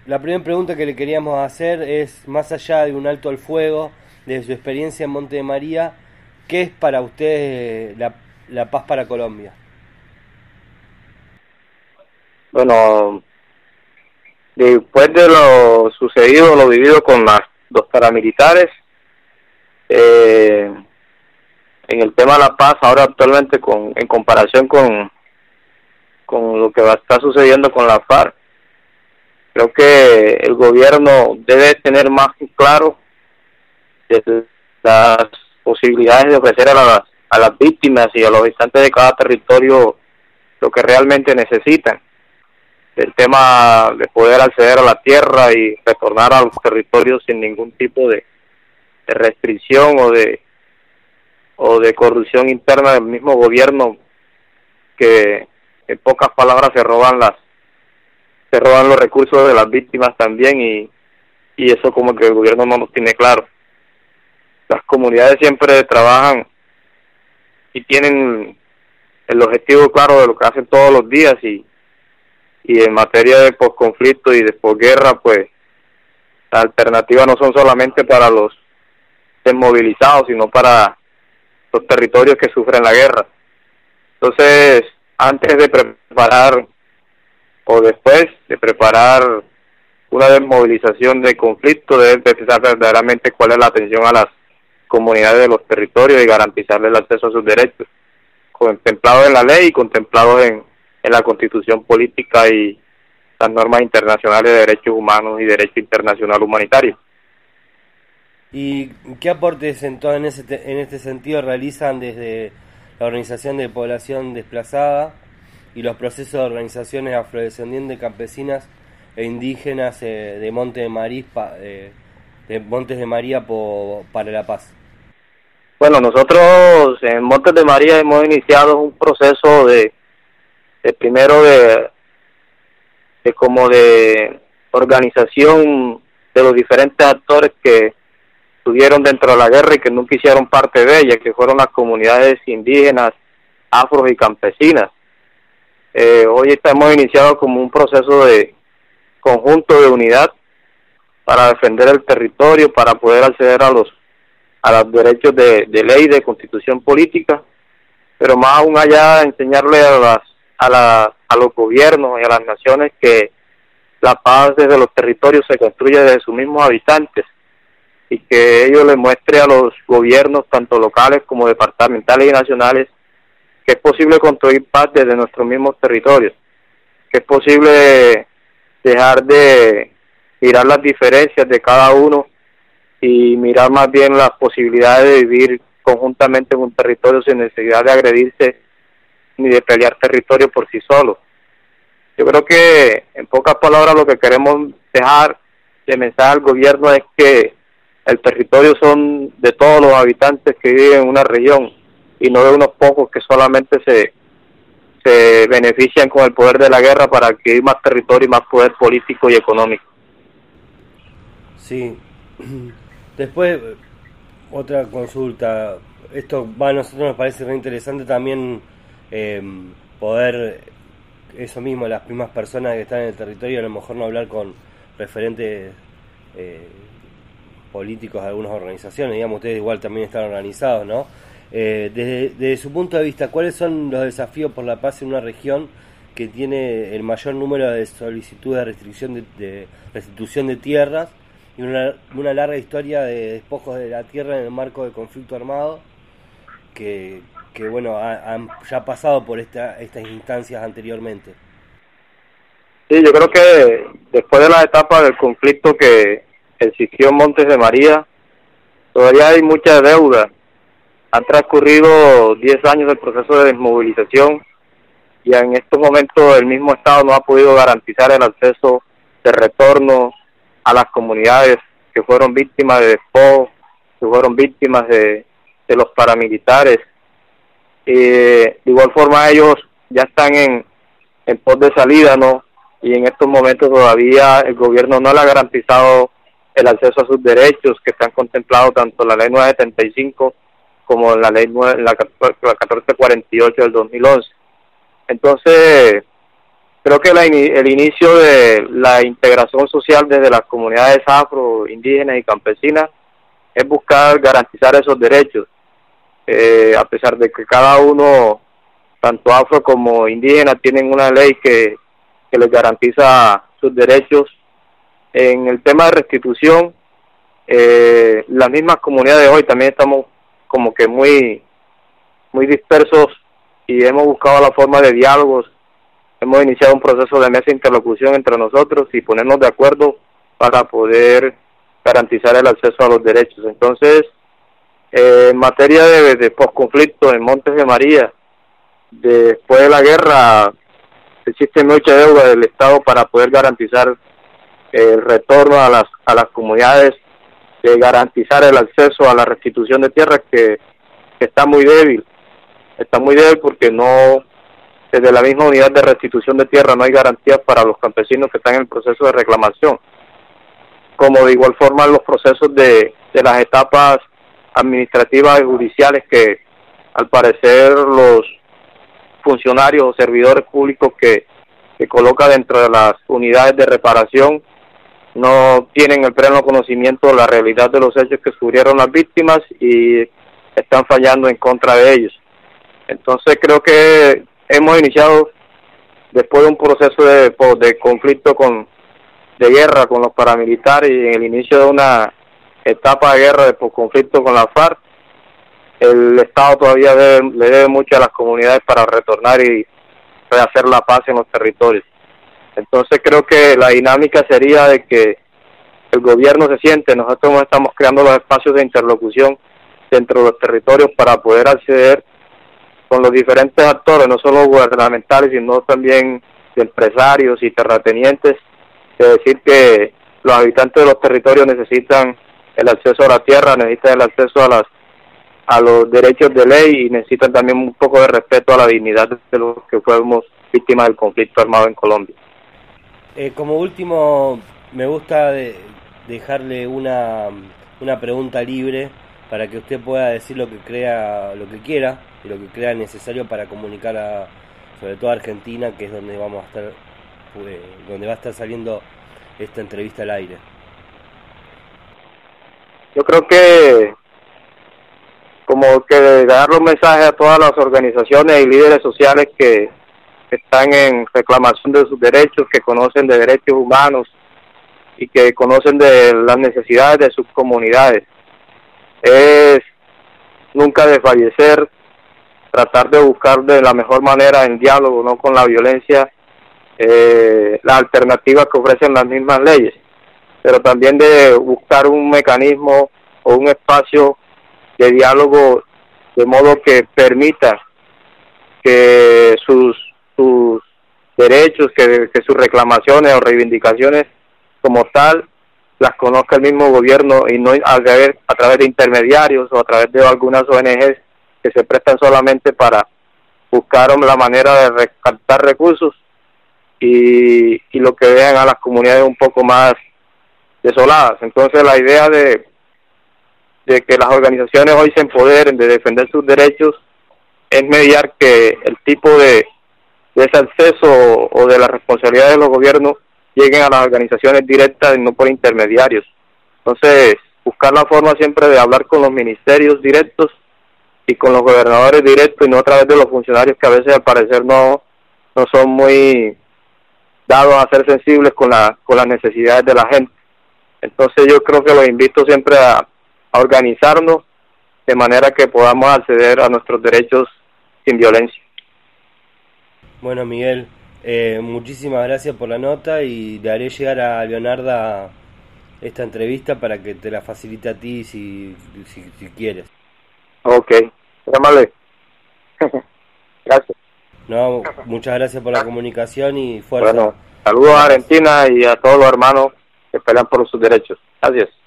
la primera pregunta que le queríamos hacer es, más allá de un alto al fuego, de su experiencia en Monte de María, ¿qué es para usted la paz para Colombia? Bueno, después de lo sucedido, lo vivido con los paramilitares, en el tema de la paz, ahora actualmente en comparación con lo que está sucediendo con la FARC, creo que el gobierno debe tener más claro las posibilidades de ofrecer a las víctimas y a los habitantes de cada territorio lo que realmente necesitan. El tema de poder acceder a la tierra y retornar a los territorios sin ningún tipo de restricción o de corrupción interna del mismo gobierno, que en pocas palabras se roban los recursos de las víctimas también, y eso como que el gobierno no lo tiene claro. Las comunidades siempre trabajan y tienen el objetivo claro de lo que hacen todos los días, y en materia de posconflicto y de posguerra, pues las alternativas no son solamente para los desmovilizados, sino para los territorios que sufren la guerra. Entonces, antes de preparar o después de preparar una desmovilización de conflicto, deben pensar verdaderamente cuál es la atención a las comunidades de los territorios y garantizarles el acceso a sus derechos, contemplados en la ley y contemplados en la Constitución política y las normas internacionales de derechos humanos y derecho internacional humanitario. ¿Y qué aportes en este sentido realizan desde la Organización de Población Desplazada y los procesos de organizaciones afrodescendientes, campesinas e indígenas de Montes de María para la paz? Bueno, nosotros en Montes de María hemos iniciado un proceso de organización de los diferentes actores que estuvieron dentro de la guerra y que nunca hicieron parte de ella, que fueron las comunidades indígenas, afros y campesinas. Hoy hemos iniciado como un proceso de conjunto de unidad para defender el territorio, para poder acceder a los derechos de ley, de constitución política, pero más aún allá, enseñarle a los gobiernos y a las naciones que la paz desde los territorios se construye desde sus mismos habitantes, y que ello le muestre a los gobiernos, tanto locales como departamentales y nacionales, que es posible construir paz desde nuestros mismos territorios, que es posible dejar de mirar las diferencias de cada uno y mirar más bien las posibilidades de vivir conjuntamente en un territorio sin necesidad de agredirse ni de pelear territorio por sí solo. Yo creo que, en pocas palabras, lo que queremos dejar de mensaje al gobierno es que el territorio son de todos los habitantes que viven en una región y no de unos pocos que solamente se benefician con el poder de la guerra para adquirir más territorio y más poder político y económico. Sí. Después, otra consulta. Esto a nosotros nos parece re interesante también, poder, eso mismo, las mismas personas que están en el territorio, a lo mejor no hablar con referentes políticos de algunas organizaciones. Digamos, ustedes igual también están organizados, ¿no? Desde su punto de vista, ¿cuáles son los desafíos por la paz en una región que tiene el mayor número de solicitudes de restitución de tierras y una larga historia de despojos de la tierra en el marco del conflicto armado que bueno, han ya pasado por estas instancias anteriormente? Sí, yo creo que después de la etapa del conflicto que existió en Montes de María, todavía hay mucha deuda. Han transcurrido 10 años del proceso de desmovilización y en estos momentos el mismo Estado no ha podido garantizar el acceso de retorno a las comunidades que fueron víctimas de despojos, que fueron víctimas de los paramilitares. De igual forma ellos ya están en pos de salida, ¿no? Y en estos momentos todavía el gobierno no le ha garantizado el acceso a sus derechos que están contemplados tanto en la ley 975 como en la ley 1448 del 2011. Entonces, Creo que el inicio de la integración social desde las comunidades afro, indígenas y campesinas es buscar garantizar esos derechos, a pesar de que cada uno, tanto afro como indígena, tienen una ley que les garantiza sus derechos. En el tema de restitución, las mismas comunidades hoy también estamos como que muy dispersos y hemos buscado la forma de diálogos. Hemos iniciado un proceso de mesa de interlocución entre nosotros y ponernos de acuerdo para poder garantizar el acceso a los derechos. Entonces, en materia de posconflicto en Montes de María, después de la guerra, existe mucha deuda del Estado para poder garantizar el retorno a las comunidades, de garantizar el acceso a la restitución de tierras que está muy débil. Está muy débil porque no, desde la misma unidad de restitución de tierra no hay garantías para los campesinos que están en el proceso de reclamación. Como de igual forma los procesos de las etapas administrativas y judiciales que al parecer los funcionarios o servidores públicos que coloca dentro de las unidades de reparación no tienen el pleno conocimiento de la realidad de los hechos que sufrieron las víctimas y están fallando en contra de ellos. Entonces creo que hemos iniciado, después de un proceso de conflicto de guerra con los paramilitares y en el inicio de una etapa de guerra de conflicto con la FARC, el Estado todavía le debe mucho a las comunidades para retornar y rehacer la paz en los territorios. Entonces creo que la dinámica sería de que el gobierno se siente, nosotros estamos creando los espacios de interlocución dentro de los territorios para poder acceder con los diferentes actores, no solo gubernamentales, sino también de empresarios y terratenientes, de decir que los habitantes de los territorios necesitan el acceso a la tierra, necesitan el acceso a los derechos de ley y necesitan también un poco de respeto a la dignidad de los que fuimos víctimas del conflicto armado en Colombia. Como último, me gusta dejarle una pregunta libre para que usted pueda decir lo que crea, lo que quiera y lo que crea necesario para comunicar sobre todo a Argentina, que es donde vamos a estar, donde va a estar saliendo esta entrevista al aire. Yo creo que como que dar los mensajes a todas las organizaciones y líderes sociales que están en reclamación de sus derechos, que conocen de derechos humanos y que conocen de las necesidades de sus comunidades. Es nunca desfallecer, tratar de buscar de la mejor manera en diálogo, no con la violencia, las alternativas que ofrecen las mismas leyes, pero también de buscar un mecanismo o un espacio de diálogo de modo que permita que sus derechos, que sus reclamaciones o reivindicaciones como tal las conozca el mismo gobierno y no a través de intermediarios o a través de algunas ONGs que se prestan solamente para buscar la manera de rescatar recursos y lo que vean a las comunidades un poco más desoladas. Entonces la idea de que las organizaciones hoy se empoderen de defender sus derechos es mediar que el tipo de ese acceso o de la responsabilidad de los gobiernos lleguen a las organizaciones directas y no por intermediarios. Entonces, buscar la forma siempre de hablar con los ministerios directos y con los gobernadores directos y no a través de los funcionarios que a veces al parecer no son muy dados a ser sensibles con las necesidades de la gente. Entonces yo creo que los invito siempre a organizarnos de manera que podamos acceder a nuestros derechos sin violencia. Bueno, Miguel, muchísimas gracias por la nota y le haré llegar a Leonarda esta entrevista para que te la facilite a ti si quieres. Ok, llámale. Gracias. No, muchas gracias por la comunicación y fuerza. Bueno, saludos a Argentina y a todos los hermanos que pelean por sus derechos. Gracias.